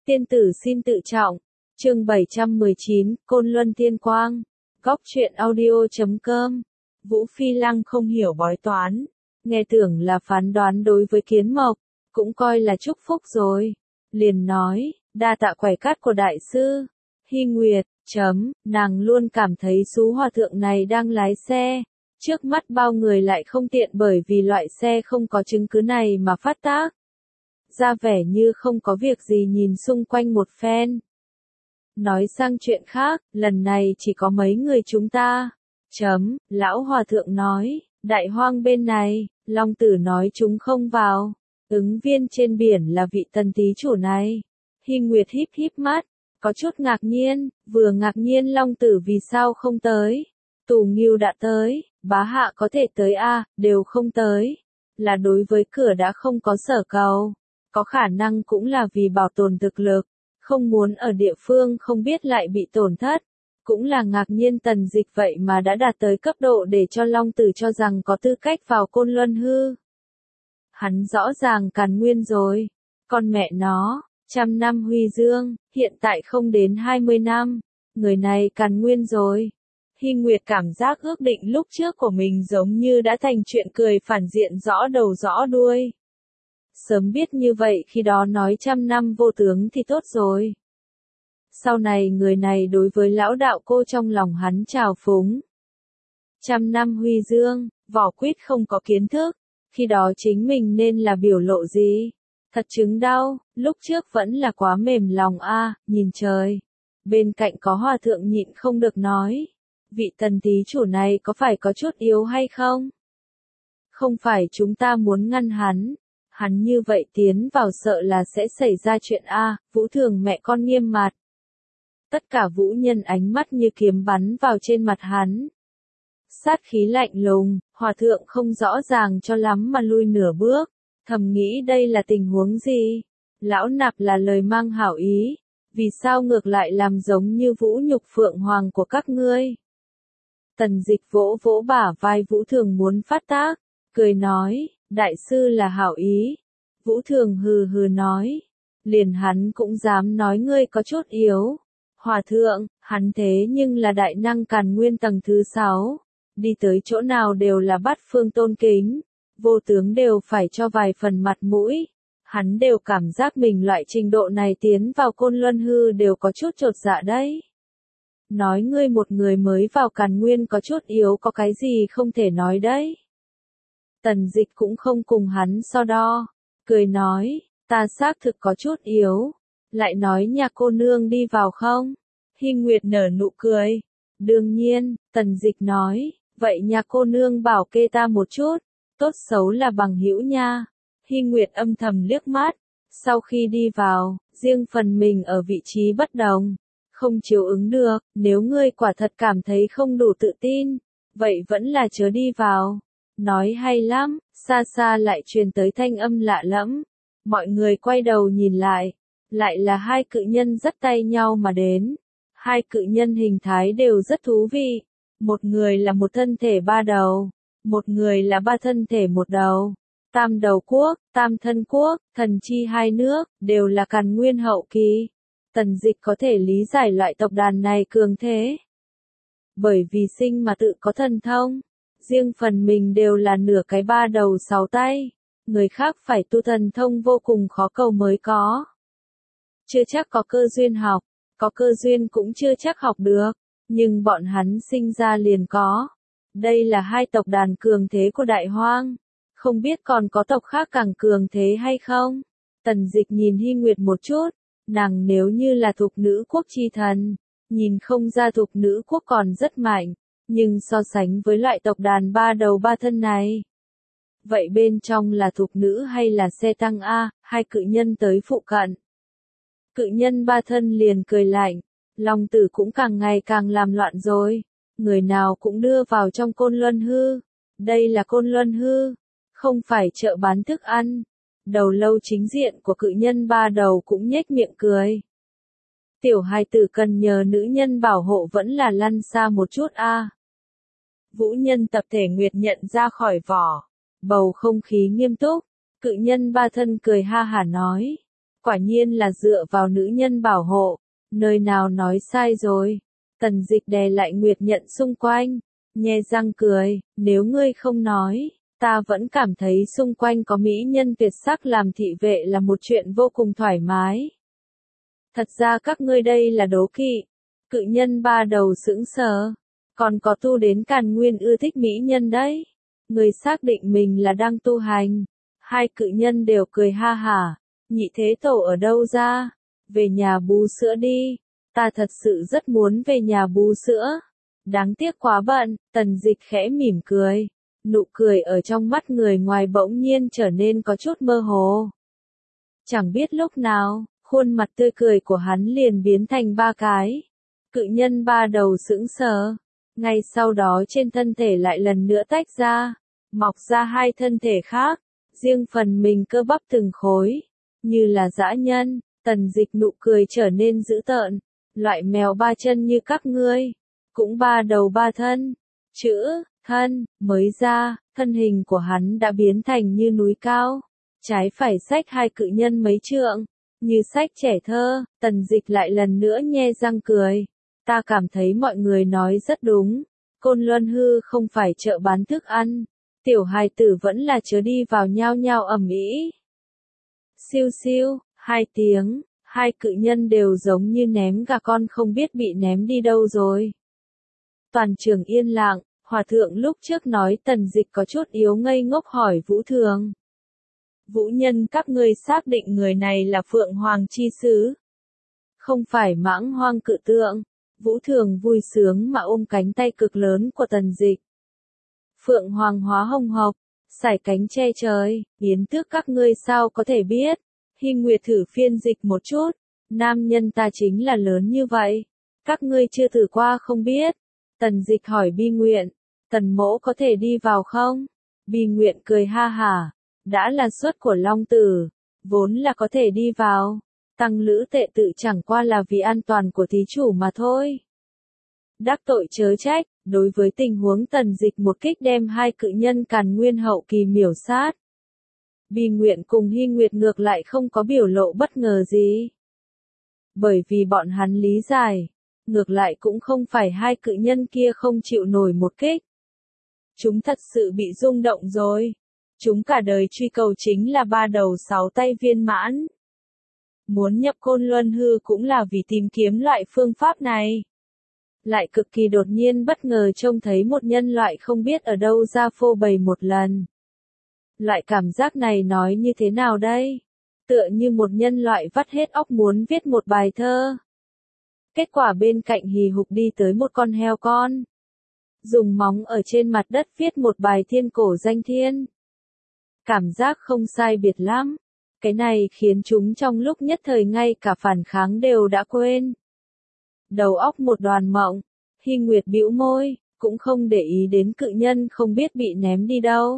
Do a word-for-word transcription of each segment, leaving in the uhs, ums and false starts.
Tiên tử xin tự trọng. Chương bảy trăm mười chín, Côn Luân Tiên Quang. Góc truyện audio chấm com. Vũ Phi Lăng không hiểu bói toán, nghe tưởng là phán đoán đối với Kiến Mộc, cũng coi là chúc phúc rồi. Liền nói, đa tạ quẻ cắt của đại sư. Hy Nguyệt, chấm, nàng luôn cảm thấy sú hòa thượng này đang lái xe. Trước mắt bao người lại không tiện bởi vì loại xe không có chứng cứ này mà phát tác. Ra vẻ như không có việc gì nhìn xung quanh một phen. Nói sang chuyện khác, lần này chỉ có mấy người chúng ta. Chấm, lão hòa thượng nói, đại hoang bên này, Long Tử nói chúng không vào. Ứng viên trên biển là vị tần tí chủ này. Hy Nguyệt híp híp mắt, có chút ngạc nhiên, vừa ngạc nhiên Long Tử vì sao không tới. Tù Nghiêu đã tới, bá hạ có thể tới a, à, đều không tới. Là đối với cửa đã không có sở cầu. Có khả năng cũng là vì bảo tồn thực lực, không muốn ở địa phương không biết lại bị tổn thất. Cũng là ngạc nhiên Tần Dịch vậy mà đã đạt tới cấp độ để cho Long Tử cho rằng có tư cách vào Côn Luân hư. Hắn rõ ràng càn nguyên rồi, con mẹ nó, trăm năm huy dương, hiện tại không đến hai mươi năm, người này càn nguyên rồi. Hy Nguyệt cảm giác ước định lúc trước của mình giống như đã thành chuyện cười phản diện rõ đầu rõ đuôi. Sớm biết như vậy khi đó nói trăm năm vô tướng thì tốt rồi. Sau này người này đối với lão đạo cô trong lòng hắn trào phúng. Trăm năm huy dương, vỏ quýt không có kiến thức, khi đó chính mình nên là biểu lộ gì? Thật chứng đau, lúc trước vẫn là quá mềm lòng a, à, nhìn trời. Bên cạnh có hòa thượng nhịn không được nói. Vị tần tí chủ này có phải có chút yếu hay không? Không phải chúng ta muốn ngăn hắn. Hắn như vậy tiến vào sợ là sẽ xảy ra chuyện a, Vũ Thường mẹ con nghiêm mặt. Tất cả vũ nhân ánh mắt như kiếm bắn vào trên mặt hắn. Sát khí lạnh lùng, hòa thượng không rõ ràng cho lắm mà lui nửa bước, thầm nghĩ đây là tình huống gì? Lão nạp là lời mang hảo ý, vì sao ngược lại làm giống như vũ nhục phượng hoàng của các ngươi? Tần Dịch vỗ vỗ bả vai Vũ Thường muốn phát tác, cười nói, đại sư là hảo ý. Vũ Thường hừ hừ nói, liền hắn cũng dám nói ngươi có chút yếu. Hòa thượng, hắn thế nhưng là đại năng càn nguyên tầng thứ sáu, đi tới chỗ nào đều là bát phương tôn kính, vô tướng đều phải cho vài phần mặt mũi. Hắn đều cảm giác mình loại trình độ này tiến vào Côn Luân hư đều có chút chột dạ đấy. Nói ngươi một người mới vào càn nguyên có chút yếu có cái gì không thể nói đấy. Tần Dịch cũng không cùng hắn so đo, cười nói, ta xác thực có chút yếu, lại nói nhà cô nương đi vào không? Hy Nguyệt nở nụ cười, đương nhiên, Tần Dịch nói, vậy nhà cô nương bảo kê ta một chút, tốt xấu là bằng hữu nha. Hy Nguyệt âm thầm liếc mắt, sau khi đi vào, riêng phần mình ở vị trí bất đồng, không chiếu ứng được, nếu ngươi quả thật cảm thấy không đủ tự tin, vậy vẫn là chớ đi vào. Nói hay lắm, xa xa lại truyền tới thanh âm lạ lẫm. Mọi người quay đầu nhìn lại, lại là hai cự nhân dắt tay nhau mà đến. Hai cự nhân hình thái đều rất thú vị. Một người là một thân thể ba đầu, một người là ba thân thể một đầu. Tam đầu quốc, tam thân quốc, thần chi hai nước, đều là càn nguyên hậu kỳ. Tần Dịch có thể lý giải loại tộc đàn này cường thế. Bởi vì sinh mà tự có thần thông. Riêng phần mình đều là nửa cái ba đầu sáu tay, người khác phải tu thần thông vô cùng khó cầu mới có. Chưa chắc có cơ duyên học, có cơ duyên cũng chưa chắc học được, nhưng bọn hắn sinh ra liền có. Đây là hai tộc đàn cường thế của Đại Hoang, không biết còn có tộc khác càng cường thế hay không? Tần Dịch nhìn Hy Nguyệt một chút, nàng nếu như là thục nữ quốc chi thần, nhìn không ra thục nữ quốc còn rất mạnh. Nhưng so sánh với loại tộc đàn ba đầu ba thân này, vậy bên trong là thục nữ hay là xe tăng a? Hai cự nhân tới phụ cận. Cự nhân ba thân liền cười lạnh, Long Tử cũng càng ngày càng làm loạn rồi, người nào cũng đưa vào trong Côn Luân hư. Đây là Côn Luân hư, không phải chợ bán thức ăn. Đầu lâu chính diện của cự nhân ba đầu cũng nhếch miệng cười. Tiểu hài tử cần nhờ nữ nhân bảo hộ vẫn là lăn xa một chút a. À. Vũ nhân tập thể Nguyệt nhận ra khỏi vỏ, bầu không khí nghiêm túc, cự nhân ba thân cười ha hả nói, quả nhiên là dựa vào nữ nhân bảo hộ, nơi nào nói sai rồi. Tần Dịch đè lại Nguyệt Nhận xung quanh, nhe răng cười, nếu ngươi không nói, ta vẫn cảm thấy xung quanh có mỹ nhân tuyệt sắc làm thị vệ là một chuyện vô cùng thoải mái. Thật ra các ngươi đây là đố kỵ. Cự nhân ba đầu sững sờ, còn có tu đến Càn Nguyên ưa thích mỹ nhân đấy. Người xác định mình là đang tu hành. Hai cự nhân đều cười ha hả, Nhị Thế Tổ ở đâu ra? Về nhà bú sữa đi, ta thật sự rất muốn về nhà bú sữa. Đáng tiếc quá bận, Tần Dịch khẽ mỉm cười. Nụ cười ở trong mắt người ngoài bỗng nhiên trở nên có chút mơ hồ. Chẳng biết lúc nào, khuôn mặt tươi cười của hắn liền biến thành ba cái. Cự nhân ba đầu sững sờ. Ngay sau đó trên thân thể lại lần nữa tách ra, mọc ra hai thân thể khác, riêng phần mình cơ bắp từng khối, như là dã nhân. Tần Dịch nụ cười trở nên dữ tợn. Loại mèo ba chân như các ngươi, cũng ba đầu ba thân. Chữ, thân, mới ra, thân hình của hắn đã biến thành như núi cao. Trái phải xách hai cự nhân mấy trượng, như xách trẻ thơ. Tần Dịch lại lần nữa nhe răng cười. Ta cảm thấy mọi người nói rất đúng. Côn Luân Hư không phải chợ bán thức ăn. Tiểu hài tử vẫn là chớ đi vào nhao nhao ầm ĩ. Siêu siêu, hai tiếng, hai cự nhân đều giống như ném gà con không biết bị ném đi đâu rồi. Toàn trường yên lặng, Hòa thượng lúc trước nói Tần Dịch có chút yếu ngây ngốc hỏi Vũ Thường. Vũ nhân các ngươi xác định người này là Phượng Hoàng chi sứ. Không phải Mãng Hoang cự tượng. Vũ Thường vui sướng mà ôm cánh tay cực lớn của Tần Dịch. Phượng Hoàng hóa hồng hộc, sải cánh che trời, biến tước các ngươi sao có thể biết. Hy Nguyệt thử phiên dịch một chút, nam nhân ta chính là lớn như vậy. Các ngươi chưa thử qua không biết. Tần Dịch hỏi Bi Nguyện, Tần mỗ có thể đi vào không? Bi Nguyện cười ha hả, đã là suất của Long Tử, vốn là có thể đi vào. Tăng lữ tệ tự chẳng qua là vì an toàn của thí chủ mà thôi. Đắc tội chớ trách, đối với tình huống Tần Dịch một kích đem hai cự nhân Càn Nguyên hậu kỳ miểu sát. Bi Nguyện cùng Hy Nguyệt ngược lại không có biểu lộ bất ngờ gì. Bởi vì bọn hắn lý giải, ngược lại cũng không phải hai cự nhân kia không chịu nổi một kích. Chúng thật sự bị rung động rồi. Chúng cả đời truy cầu chính là ba đầu sáu tay viên mãn. Muốn nhập Côn Luân Hư cũng là vì tìm kiếm loại phương pháp này. Lại cực kỳ đột nhiên bất ngờ trông thấy một nhân loại không biết ở đâu ra phô bày một lần. Loại cảm giác này nói như thế nào đây? Tựa như một nhân loại vắt hết óc muốn viết một bài thơ. Kết quả bên cạnh hì hục đi tới một con heo con. Dùng móng ở trên mặt đất viết một bài thiên cổ danh thiên. Cảm giác không sai biệt lắm. Cái này khiến chúng trong lúc nhất thời ngay cả phản kháng đều đã quên. Đầu óc một đoàn mộng. Hy Nguyệt bĩu môi, cũng không để ý đến cự nhân không biết bị ném đi đâu.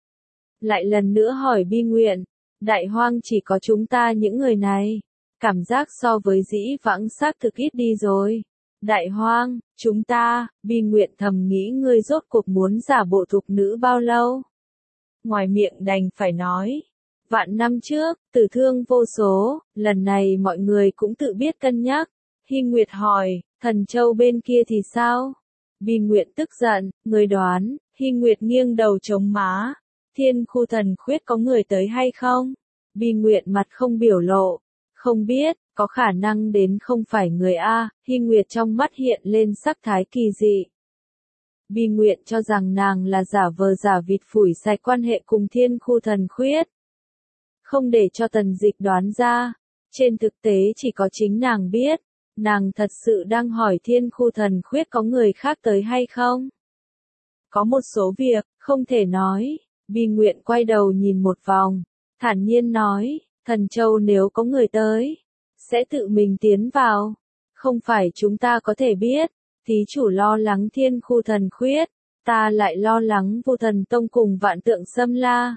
Lại lần nữa hỏi Bi Nguyện, Đại Hoang chỉ có chúng ta những người này. Cảm giác so với dĩ vãng xác thực ít đi rồi. Đại Hoang, chúng ta, Bi Nguyện thầm nghĩ ngươi rốt cuộc muốn giả bộ thục nữ bao lâu. Ngoài miệng đành phải nói. Vạn năm trước, tử thương vô số, lần này mọi người cũng tự biết cân nhắc. Hy Nguyệt hỏi, Thần Châu bên kia thì sao? Bi Nguyện tức giận, người đoán. Hy Nguyệt nghiêng đầu chống má. Thiên khu thần khuyết có người tới hay không? Bi Nguyện mặt không biểu lộ. Không biết, có khả năng đến không phải người A. Hy Nguyệt trong mắt hiện lên sắc thái kỳ dị. Bi Nguyện cho rằng nàng là giả vờ giả vịt phủi sạch quan hệ cùng thiên khu thần khuyết. Không để cho Tần Dịch đoán ra. Trên thực tế chỉ có chính nàng biết. Nàng thật sự đang hỏi thiên khu thần khuyết có người khác tới hay không? Có một số việc, không thể nói. Bi Nguyện quay đầu nhìn một vòng. Thản nhiên nói, Thần Châu nếu có người tới, sẽ tự mình tiến vào. Không phải chúng ta có thể biết. Thí chủ lo lắng thiên khu thần khuyết. Ta lại lo lắng Vô Thần Tông cùng Vạn Tượng Xâm La.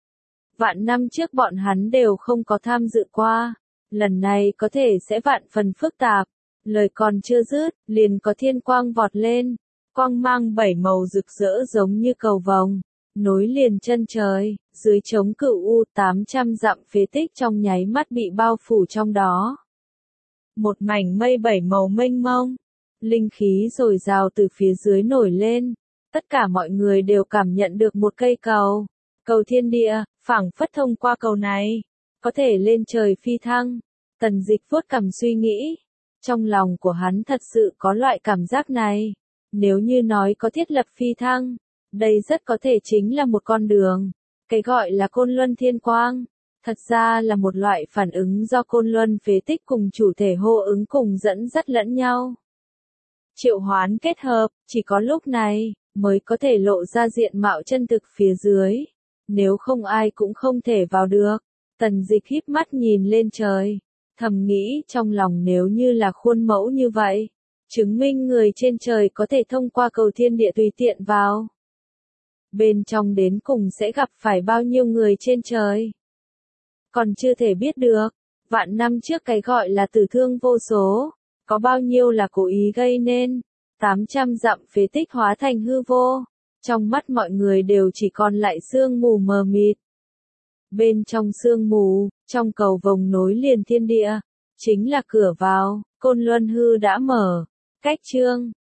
Vạn năm trước bọn hắn đều không có tham dự qua. Lần này có thể sẽ vạn phần phức tạp. Lời còn chưa dứt, liền có thiên quang vọt lên. Quang mang bảy màu rực rỡ giống như cầu vồng. nối liền chân trời, dưới trống cửu u tám trăm dặm phế tích trong nháy mắt bị bao phủ trong đó. Một mảnh mây bảy màu mênh mông, linh khí dồi dào từ phía dưới nổi lên, tất cả mọi người đều cảm nhận được một cây cầu, cầu thiên địa, phảng phất thông qua cầu này, có thể lên trời phi thăng. Tần Dịch vuốt cằm suy nghĩ, trong lòng của hắn thật sự có loại cảm giác này, nếu như nói có thiết lập phi thăng, đây rất có thể chính là một con đường, cái gọi là Côn Luân Thiên Quang, thật ra là một loại phản ứng do Côn Luân phế tích cùng chủ thể hô ứng cùng dẫn dắt lẫn nhau. Triệu hoán kết hợp, chỉ có lúc này, mới có thể lộ ra diện mạo chân thực phía dưới, nếu không ai cũng không thể vào được. Tần Dịch híp mắt nhìn lên trời, thầm nghĩ trong lòng nếu như là khuôn mẫu như vậy, chứng minh người trên trời có thể thông qua cầu thiên địa tùy tiện vào. Bên trong đến cùng sẽ gặp phải bao nhiêu người trên trời? Còn chưa thể biết được, vạn năm trước cái gọi là tử thương vô số, có bao nhiêu là cố ý gây nên, tám trăm dặm phế tích hóa thành hư vô, trong mắt mọi người đều chỉ còn lại sương mù mờ mịt. Bên trong sương mù, trong cầu vồng nối liền thiên địa, chính là cửa vào, Côn Luân hư đã mở. Cách chương